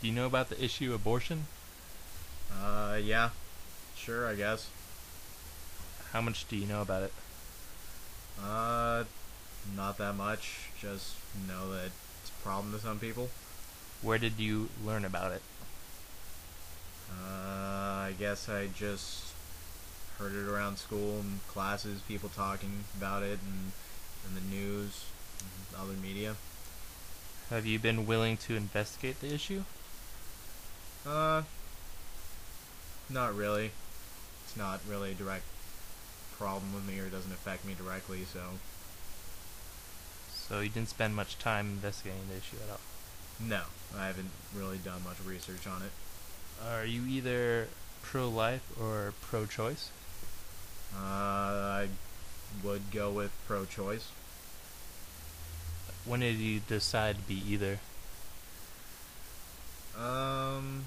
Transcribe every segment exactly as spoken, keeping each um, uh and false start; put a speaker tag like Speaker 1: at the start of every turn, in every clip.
Speaker 1: Do you know about the issue of abortion?
Speaker 2: Uh, yeah, sure, I guess.
Speaker 1: How much do you know about it?
Speaker 2: Uh, Not that much. Just know that it's a problem to some people.
Speaker 1: Where did you learn about it?
Speaker 2: Uh, I guess I just heard it around school and classes, people talking about it, and in the news, and other media.
Speaker 1: Have you been willing to investigate the issue?
Speaker 2: Uh, Not really. It's not really a direct problem with me, or it doesn't affect me directly, so
Speaker 1: So you didn't spend much time investigating the issue at all.
Speaker 2: no, I haven't really done much research on it.
Speaker 1: Are you either pro-life or pro-choice?
Speaker 2: Uh, I would go with pro-choice.
Speaker 1: When did you decide to be either?
Speaker 2: Um,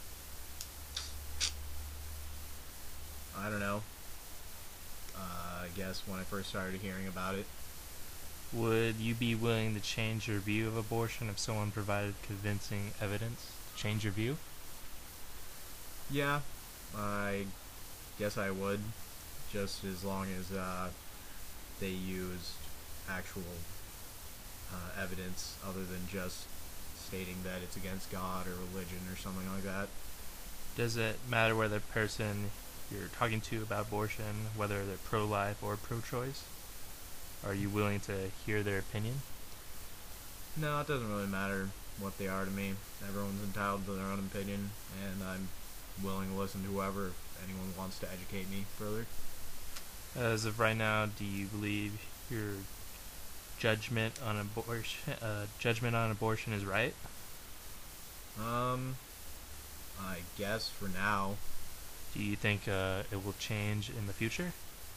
Speaker 2: I don't know. Uh, I guess when I first started hearing about it.
Speaker 1: Would you be willing to change your view of abortion if someone provided convincing evidence to change your view?
Speaker 2: Yeah, I guess I would, just as long as uh, they used actual uh, evidence other than just stating that it's against God or religion or something like that.
Speaker 1: Does it matter whether the person you're talking to about abortion, whether they're pro-life or pro-choice? Are you willing to hear their opinion?
Speaker 2: No, it doesn't really matter what they are to me. Everyone's entitled to their own opinion, and I'm willing to listen to whoever if anyone wants to educate me further.
Speaker 1: As of right now, do you believe your judgment on abortion, uh, judgment on abortion is right?
Speaker 2: Um, I guess for now.
Speaker 1: Do you think uh, it will change in the future?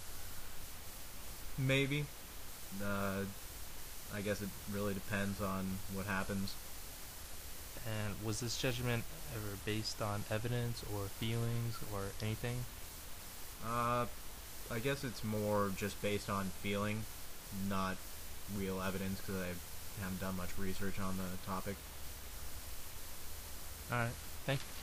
Speaker 2: Maybe. Uh, I guess it really depends on what happens.
Speaker 1: And was this judgment ever based on evidence or feelings or anything?
Speaker 2: Uh, I guess it's more just based on feeling, not real evidence, because I haven't done much research on the topic.
Speaker 1: Alright, thank you.